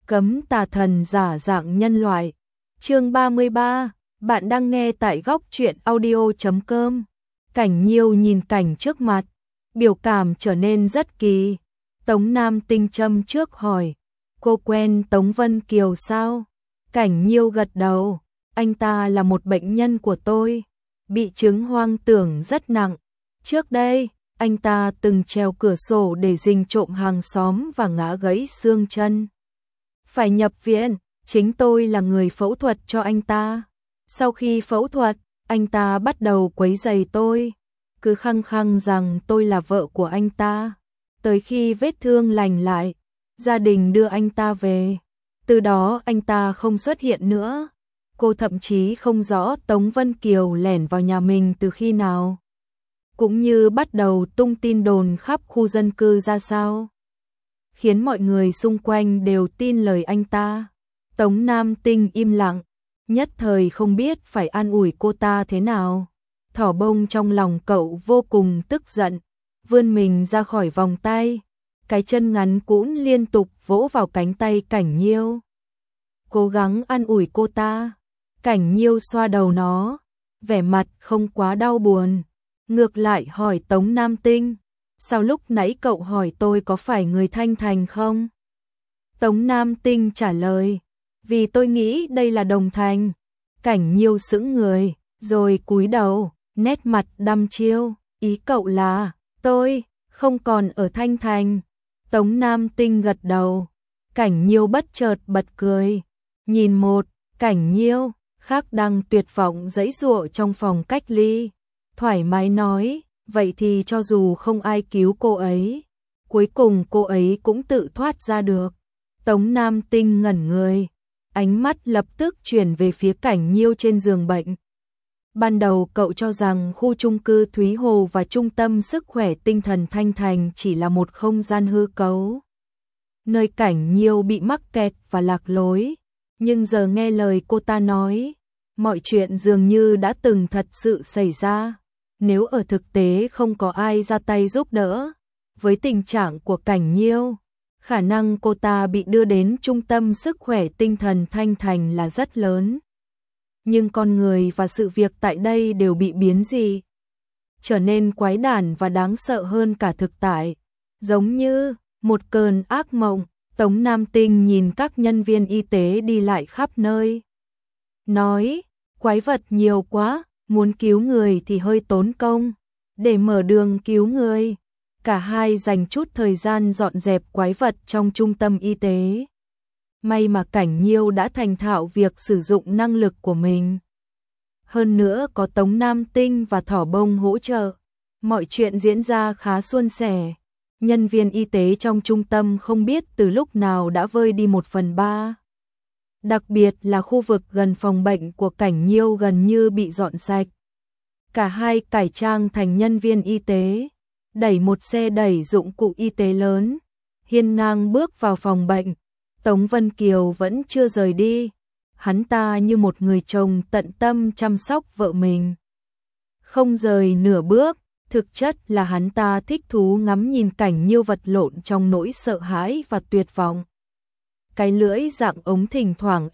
Cấm tà thần giả dạng nhân loại. Chương 33, bạn đang nghe tại góc truyện audio.com. Cảnh Nhiêu nhìn cảnh trước mặt, biểu cảm trở nên rất kỳ. Tống Nam Tinh châm trước hỏi, cô quen Tống Vân Kiều sao? Cảnh Nhiêu gật đầu, anh ta là một bệnh nhân của tôi, bị chứng hoang tưởng rất nặng. Trước đây, anh ta từng trèo cửa sổ để rình trộm hàng xóm và ngã gãy xương chân. Phải nhập viện, chính tôi là người phẫu thuật cho anh ta. Sau khi phẫu thuật, anh ta bắt đầu quấy rầy tôi, cứ khăng khăng rằng tôi là vợ của anh ta. Tới khi vết thương lành lại, gia đình đưa anh ta về. Từ đó anh ta không xuất hiện nữa. Cô thậm chí không rõ Tống Vân Kiều lẻn vào nhà mình từ khi nào, cũng như bắt đầu tung tin đồn khắp khu dân cư ra sao, khiến mọi người xung quanh đều tin lời anh ta. Tống Nam Tinh im lặng, nhất thời không biết phải an ủi cô ta thế nào. Thỏ bông trong lòng cậu vô cùng tức giận, vươn mình ra khỏi vòng tay, cái chân ngắn cũn liên tục vỗ vào cánh tay Cảnh Nhiêu, cố gắng an ủi cô ta. Cảnh Nhiêu xoa đầu nó, vẻ mặt không quá đau buồn, ngược lại hỏi Tống Nam Tinh, sao lúc nãy cậu hỏi tôi có phải người Thanh Thành không? Tống Nam Tinh trả lời, vì tôi nghĩ đây là Đồng Thành. Cảnh Nhiêu sững người, rồi cúi đầu, nét mặt đăm chiêu, ý cậu là, tôi không còn ở Thanh Thành. Tống Nam Tinh gật đầu, Cảnh Nhiêu bất chợt bật cười, nhìn một, Cảnh Nhiêu khác đang tuyệt vọng giãy giụa trong phòng cách ly, thoải mái nói, vậy thì cho dù không ai cứu cô ấy, cuối cùng cô ấy cũng tự thoát ra được. Tống Nam Tinh ngẩn người, ánh mắt lập tức chuyển về phía Cảnh Nhiêu trên giường bệnh. Ban đầu cậu cho rằng khu chung cư Thúy Hồ và trung tâm sức khỏe tinh thần Thanh Thành chỉ là một không gian hư cấu, nơi Cảnh Nhiêu bị mắc kẹt và lạc lối. Nhưng giờ nghe lời cô ta nói, mọi chuyện dường như đã từng thật sự xảy ra. Nếu ở thực tế không có ai ra tay giúp đỡ, với tình trạng của Cảnh Nhiêu, khả năng cô ta bị đưa đến trung tâm sức khỏe tinh thần Thanh Thành là rất lớn. Nhưng con người và sự việc tại đây đều bị biến dị, trở nên quái đản và đáng sợ hơn cả thực tại, giống như một cơn ác mộng. Tống Nam Tinh nhìn các nhân viên y tế đi lại khắp nơi, nói, quái vật nhiều quá, muốn cứu người thì hơi tốn công. Để mở đường cứu người, cả hai dành chút thời gian dọn dẹp quái vật trong trung tâm y tế. May mà Cảnh Nhiêu đã thành thạo việc sử dụng năng lực của mình. Hơn nữa có Tống Nam Tinh và Thỏ Bông hỗ trợ, mọi chuyện diễn ra khá suôn sẻ. Nhân viên y tế trong trung tâm không biết từ lúc nào đã vơi đi 1/3. Đặc biệt là khu vực gần phòng bệnh của Cảnh Nhiêu gần như bị dọn sạch. Cả hai cải trang thành nhân viên y tế, đẩy một xe đẩy dụng cụ y tế lớn, hiên ngang bước vào phòng bệnh. Tống Vân Kiều vẫn chưa rời đi, hắn ta như một người chồng tận tâm chăm sóc vợ mình, không rời nửa bước. Thực chất là hắn ta thích thú ngắm nhìn Cảnh Nhiêu vật lộn trong nỗi sợ hãi và tuyệt vọng. Cái lưỡi dạng ống thỉnh thoảng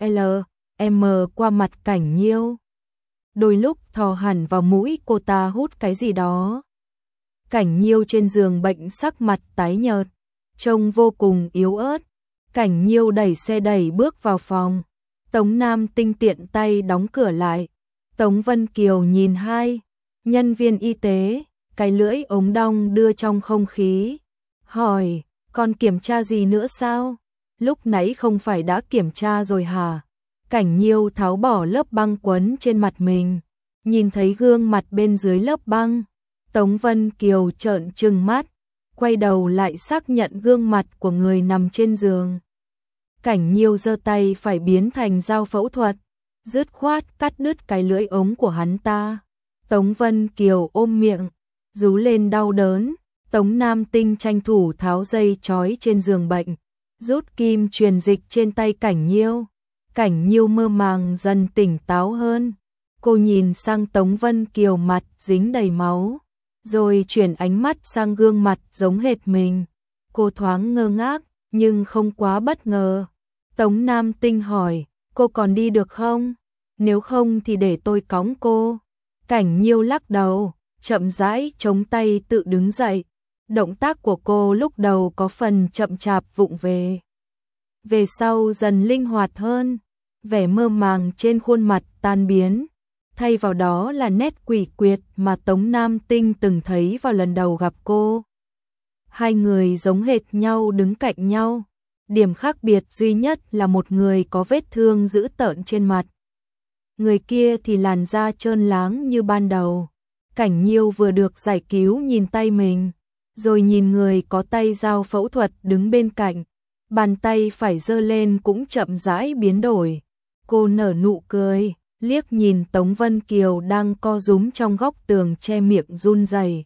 M qua mặt Cảnh Nhiêu, đôi lúc thò hẳn vào mũi cô ta hút cái gì đó. Cảnh Nhiêu trên giường bệnh sắc mặt tái nhợt, trông vô cùng yếu ớt. Cảnh Nhiêu đẩy xe đẩy bước vào phòng, Tống Nam Tinh tiện tay đóng cửa lại. Tống Vân Kiều nhìn hai nhân viên y tế, cái lưỡi ống đong đưa trong không khí, hỏi, còn kiểm tra gì nữa sao? Lúc nãy không phải đã kiểm tra rồi hả? Cảnh Nhiêu tháo bỏ lớp băng quấn trên mặt mình, nhìn thấy gương mặt bên dưới lớp băng. Tống Vân Kiều trợn trừng mắt, quay đầu lại xác nhận gương mặt của người nằm trên giường. Cảnh Nhiêu giơ tay phải biến thành dao phẫu thuật, dứt khoát cắt đứt cái lưỡi ống của hắn ta. Tống Vân Kiều ôm miệng, rú lên đau đớn. Tống Nam Tinh tranh thủ tháo dây trói trên giường bệnh, rút kim truyền dịch trên tay Cảnh Nhiêu. Cảnh Nhiêu mơ màng dần tỉnh táo hơn. Cô nhìn sang Tống Vân Kiều mặt dính đầy máu, rồi chuyển ánh mắt sang gương mặt giống hệt mình. Cô thoáng ngơ ngác, nhưng không quá bất ngờ. Tống Nam Tinh hỏi, cô còn đi được không? Nếu không thì để tôi cõng cô. Cảnh Nhiêu lắc đầu, chậm rãi chống tay tự đứng dậy. Động tác của cô lúc đầu có phần chậm chạp vụng về. Về sau dần linh hoạt hơn, vẻ mơ màng trên khuôn mặt tan biến. Thay vào đó là nét quỷ quyệt mà Tống Nam Tinh từng thấy vào lần đầu gặp cô. Hai người giống hệt nhau đứng cạnh nhau. Điểm khác biệt duy nhất là một người có vết thương dữ tợn trên mặt. Người kia thì làn da trơn láng như ban đầu. Cảnh Nhiêu vừa được giải cứu nhìn tay mình, rồi nhìn người có tay dao phẫu thuật đứng bên cạnh. Bàn tay phải giơ lên cũng chậm rãi biến đổi. Cô nở nụ cười, liếc nhìn Tống Vân Kiều đang co rúm trong góc tường che miệng run rẩy.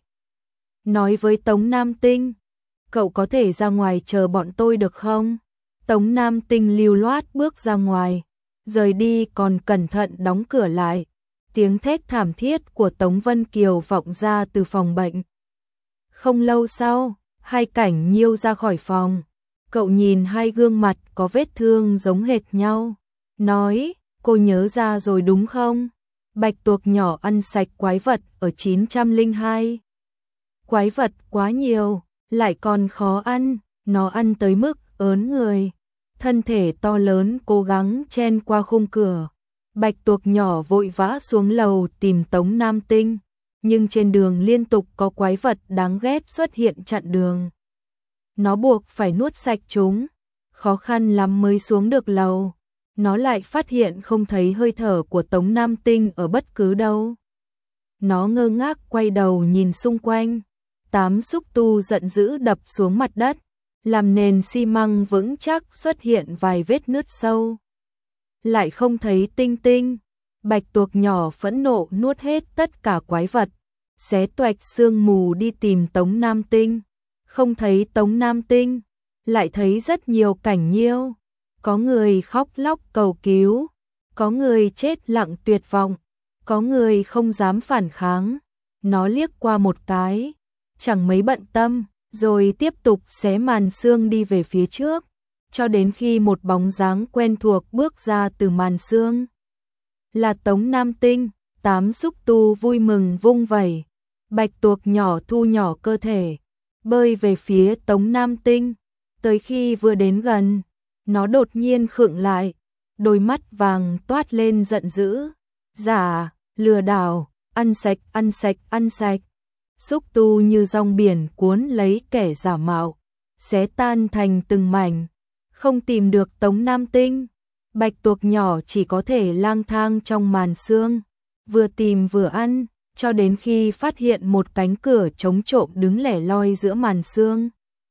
Nói với Tống Nam Tinh, cậu có thể ra ngoài chờ bọn tôi được không? Tống Nam Tinh lưu loát bước ra ngoài, rời đi còn cẩn thận đóng cửa lại. Tiếng thét thảm thiết của Tống Vân Kiều vọng ra từ phòng bệnh. Không lâu sau, hai Cảnh Nhiêu ra khỏi phòng. Cậu nhìn hai gương mặt có vết thương giống hệt nhau, nói, cô nhớ ra rồi đúng không? Bạch tuộc nhỏ ăn sạch quái vật ở 902. Quái vật quá nhiều, lại còn khó ăn, nó ăn tới mức ớn người. Thân thể to lớn cố gắng chen qua khung cửa. Bạch tuộc nhỏ vội vã xuống lầu tìm Tống Nam Tinh, nhưng trên đường liên tục có quái vật đáng ghét xuất hiện chặn đường. Nó buộc phải nuốt sạch chúng, khó khăn lắm mới xuống được lầu. Nó lại phát hiện không thấy hơi thở của Tống Nam Tinh ở bất cứ đâu. Nó ngơ ngác quay đầu nhìn xung quanh. 8 xúc tu giận dữ đập xuống mặt đất, làm nền xi măng vững chắc xuất hiện vài vết nứt sâu. Lại không thấy Tinh Tinh. Bạch tuộc nhỏ phẫn nộ nuốt hết tất cả quái vật, xé toạch sương mù đi tìm Tống Nam Tinh. Không thấy Tống Nam Tinh, lại thấy rất nhiều Cảnh Nhiêu. Có người khóc lóc cầu cứu, có người chết lặng tuyệt vọng, có người không dám phản kháng. Nó liếc qua một cái, chẳng mấy bận tâm, rồi tiếp tục xé màn sương đi về phía trước, cho đến khi một bóng dáng quen thuộc bước ra từ màn sương. Là Tống Nam Tinh. 8 xúc tu vui mừng vung vẩy. Bạch tuộc nhỏ thu nhỏ cơ thể, bơi về phía Tống Nam Tinh. Tới khi vừa đến gần, nó đột nhiên khựng lại, đôi mắt vàng toát lên giận dữ. Giả, lừa đảo, ăn sạch, ăn sạch, ăn sạch. Xúc tu như dòng biển cuốn lấy kẻ giả mạo, xé tan thành từng mảnh. Không tìm được Tống Nam Tinh, bạch tuộc nhỏ chỉ có thể lang thang trong màn sương, vừa tìm vừa ăn, cho đến khi phát hiện một cánh cửa trống trộm đứng lẻ loi giữa màn sương.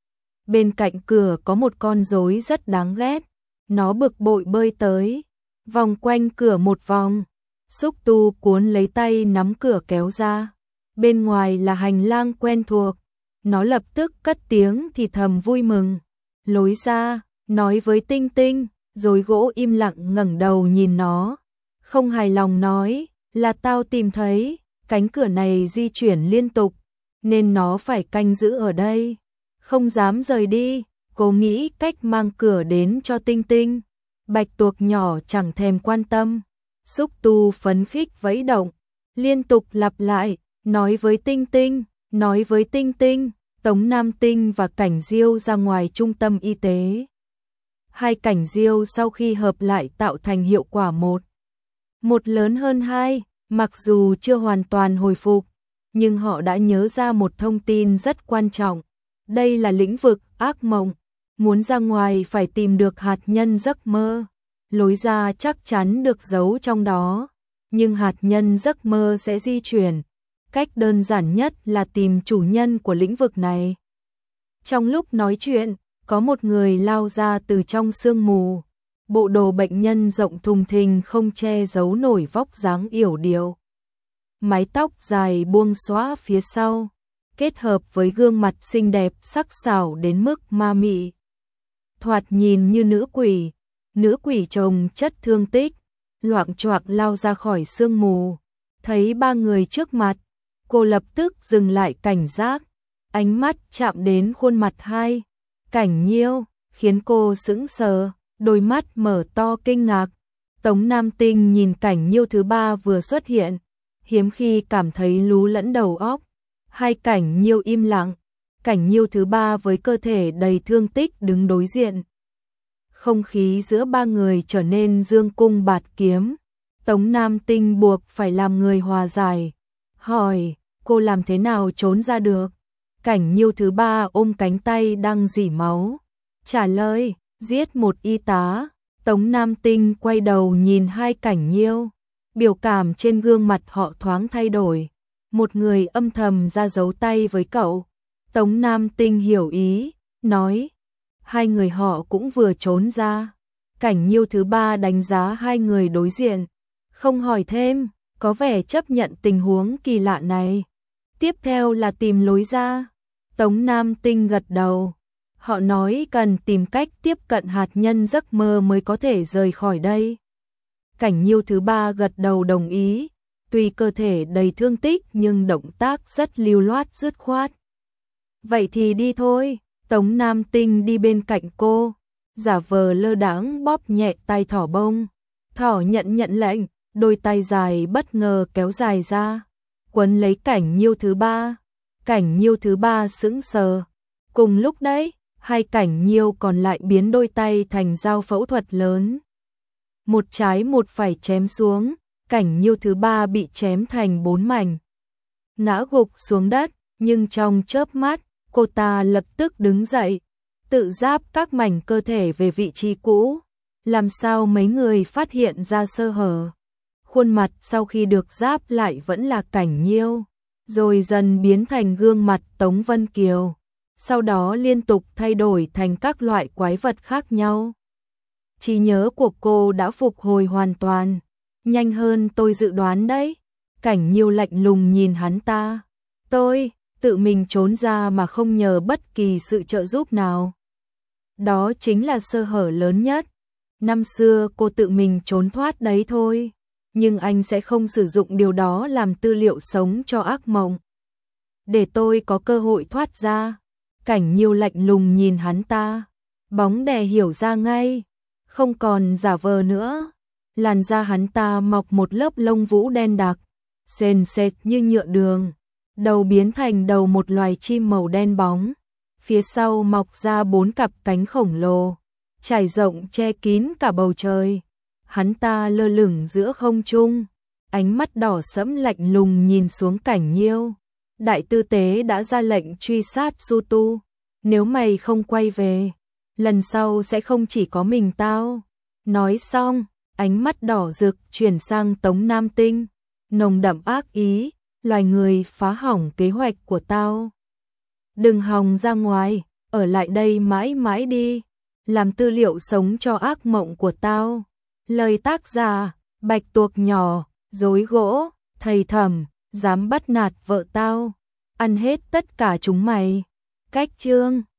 Bên cạnh cửa có một con rối rất đáng ghét. Nó bực bội bơi tới, vòng quanh cửa một vòng. Xúc tu cuốn lấy tay nắm cửa kéo ra. Bên ngoài là hành lang quen thuộc. Nó lập tức cất tiếng thì thầm vui mừng. Lối ra, nói với Tinh Tinh, rối gỗ im lặng ngẩng đầu nhìn nó. Không hài lòng nói, là tao tìm thấy, cánh cửa này di chuyển liên tục, nên nó phải canh giữ ở đây. Không dám rời đi, cô nghĩ cách mang cửa đến cho Tinh Tinh. Bạch tuộc nhỏ chẳng thèm quan tâm. Xúc tu phấn khích vẫy động, liên tục lặp lại, nói với Tinh Tinh, nói với Tinh Tinh. Tống Nam Tinh và Cảnh Diêu ra ngoài trung tâm y tế. Hai Cảnh Diêu sau khi hợp lại tạo thành hiệu quả một lớn hơn hai, mặc dù chưa hoàn toàn hồi phục, nhưng họ đã nhớ ra một thông tin rất quan trọng. Đây là lĩnh vực ác mộng, muốn ra ngoài phải tìm được hạt nhân giấc mơ. Lối ra chắc chắn được giấu trong đó, nhưng hạt nhân giấc mơ sẽ di chuyển. Cách đơn giản nhất là tìm chủ nhân của lĩnh vực này. Trong lúc nói chuyện, có một người lao ra từ trong sương mù. Bộ đồ bệnh nhân rộng thùng thình không che giấu nổi vóc dáng yểu điệu. Mái tóc dài buông xõa phía sau, kết hợp với gương mặt xinh đẹp sắc sảo đến mức ma mị. Thoạt nhìn như nữ quỷ chồng chất thương tích, loạng choạng lao ra khỏi sương mù. Thấy ba người trước mặt, cô lập tức dừng lại cảnh giác, ánh mắt chạm đến khuôn mặt hai Cảnh Nhiêu, khiến cô sững sờ. đôi mắt mở to kinh ngạc. Tống Nam Tinh nhìn Cảnh Nhiêu thứ ba vừa xuất hiện, hiếm khi cảm thấy lú lẫn đầu óc. Hai Cảnh Nhiêu im lặng, Cảnh Nhiêu thứ ba với cơ thể đầy thương tích đứng đối diện. Không khí giữa ba người trở nên dương cung bạt kiếm. Tống Nam Tinh buộc phải làm người hòa giải, hỏi, cô làm thế nào trốn ra được? Cảnh Nhiêu thứ ba ôm cánh tay đang rỉ máu, trả lời, giết một y tá. Tống Nam Tinh quay đầu nhìn hai Cảnh Nhiêu, biểu cảm trên gương mặt họ thoáng thay đổi. Một người âm thầm ra dấu tay với cậu. Tống Nam Tinh hiểu ý, nói, hai người họ cũng vừa trốn ra. Cảnh Nhiêu thứ ba đánh giá hai người đối diện, không hỏi thêm, có vẻ chấp nhận tình huống kỳ lạ này. Tiếp theo là tìm lối ra. Tống Nam Tinh gật đầu. Họ nói cần tìm cách tiếp cận hạt nhân giấc mơ mới có thể rời khỏi đây. Cảnh Nhiêu thứ ba gật đầu đồng ý, tuy cơ thể đầy thương tích nhưng động tác rất lưu loát dứt khoát. Vậy thì đi thôi. Tống Nam Tinh đi bên cạnh cô, giả vờ lơ đãng bóp nhẹ tay thỏ bông. Thỏ nhận lệnh, đôi tay dài bất ngờ kéo dài ra, quấn lấy Cảnh Nhiêu thứ ba. Cảnh Nhiêu thứ ba sững sờ. Cùng lúc đấy, hai Cảnh Nhiêu còn lại biến đôi tay thành dao phẫu thuật lớn. Một trái một phải chém xuống, Cảnh Nhiêu thứ ba bị chém thành 4 mảnh. Ngã gục xuống đất, nhưng trong chớp mắt, cô ta lập tức đứng dậy, tự giáp các mảnh cơ thể về vị trí cũ. Làm sao mấy người phát hiện ra sơ hở? Khuôn mặt sau khi được giáp lại vẫn là Cảnh Nhiêu, rồi dần biến thành gương mặt Tống Vân Kiều, sau đó liên tục thay đổi thành các loại quái vật khác nhau. Trí nhớ của cô đã phục hồi hoàn toàn, nhanh hơn tôi dự đoán đấy. Cảnh Nhiêu lạnh lùng nhìn hắn ta. Tôi tự mình trốn ra mà không nhờ bất kỳ sự trợ giúp nào. Đó chính là sơ hở lớn nhất. Năm xưa cô tự mình trốn thoát đấy thôi, nhưng anh sẽ không sử dụng điều đó làm tư liệu sống cho ác mộng. Để tôi có cơ hội thoát ra. Cảnh Nhiêu lạnh lùng nhìn hắn ta. Bóng đè hiểu ra ngay, không còn giả vờ nữa. Làn da hắn ta mọc một lớp lông vũ đen đặc, sền sệt như nhựa đường. Đầu biến thành đầu một loài chim màu đen bóng. Phía sau mọc ra 4 cặp cánh khổng lồ, trải rộng che kín cả bầu trời. Hắn ta lơ lửng giữa không trung, ánh mắt đỏ sẫm lạnh lùng nhìn xuống Cảnh Nhiêu. Đại tư tế đã ra lệnh truy sát Su Tu. Nếu mày không quay về, lần sau sẽ không chỉ có mình tao. Nói xong, ánh mắt đỏ rực chuyển sang Tống Nam Tinh, nồng đậm ác ý, loài người phá hỏng kế hoạch của tao. Đừng hòng ra ngoài, ở lại đây mãi mãi đi, làm tư liệu sống cho ác mộng của tao. Lời tác giả, Bạch Tuộc nhỏ, dối gỗ, thầy thẩm, dám bắt nạt vợ tao, ăn hết tất cả chúng mày. Cách chương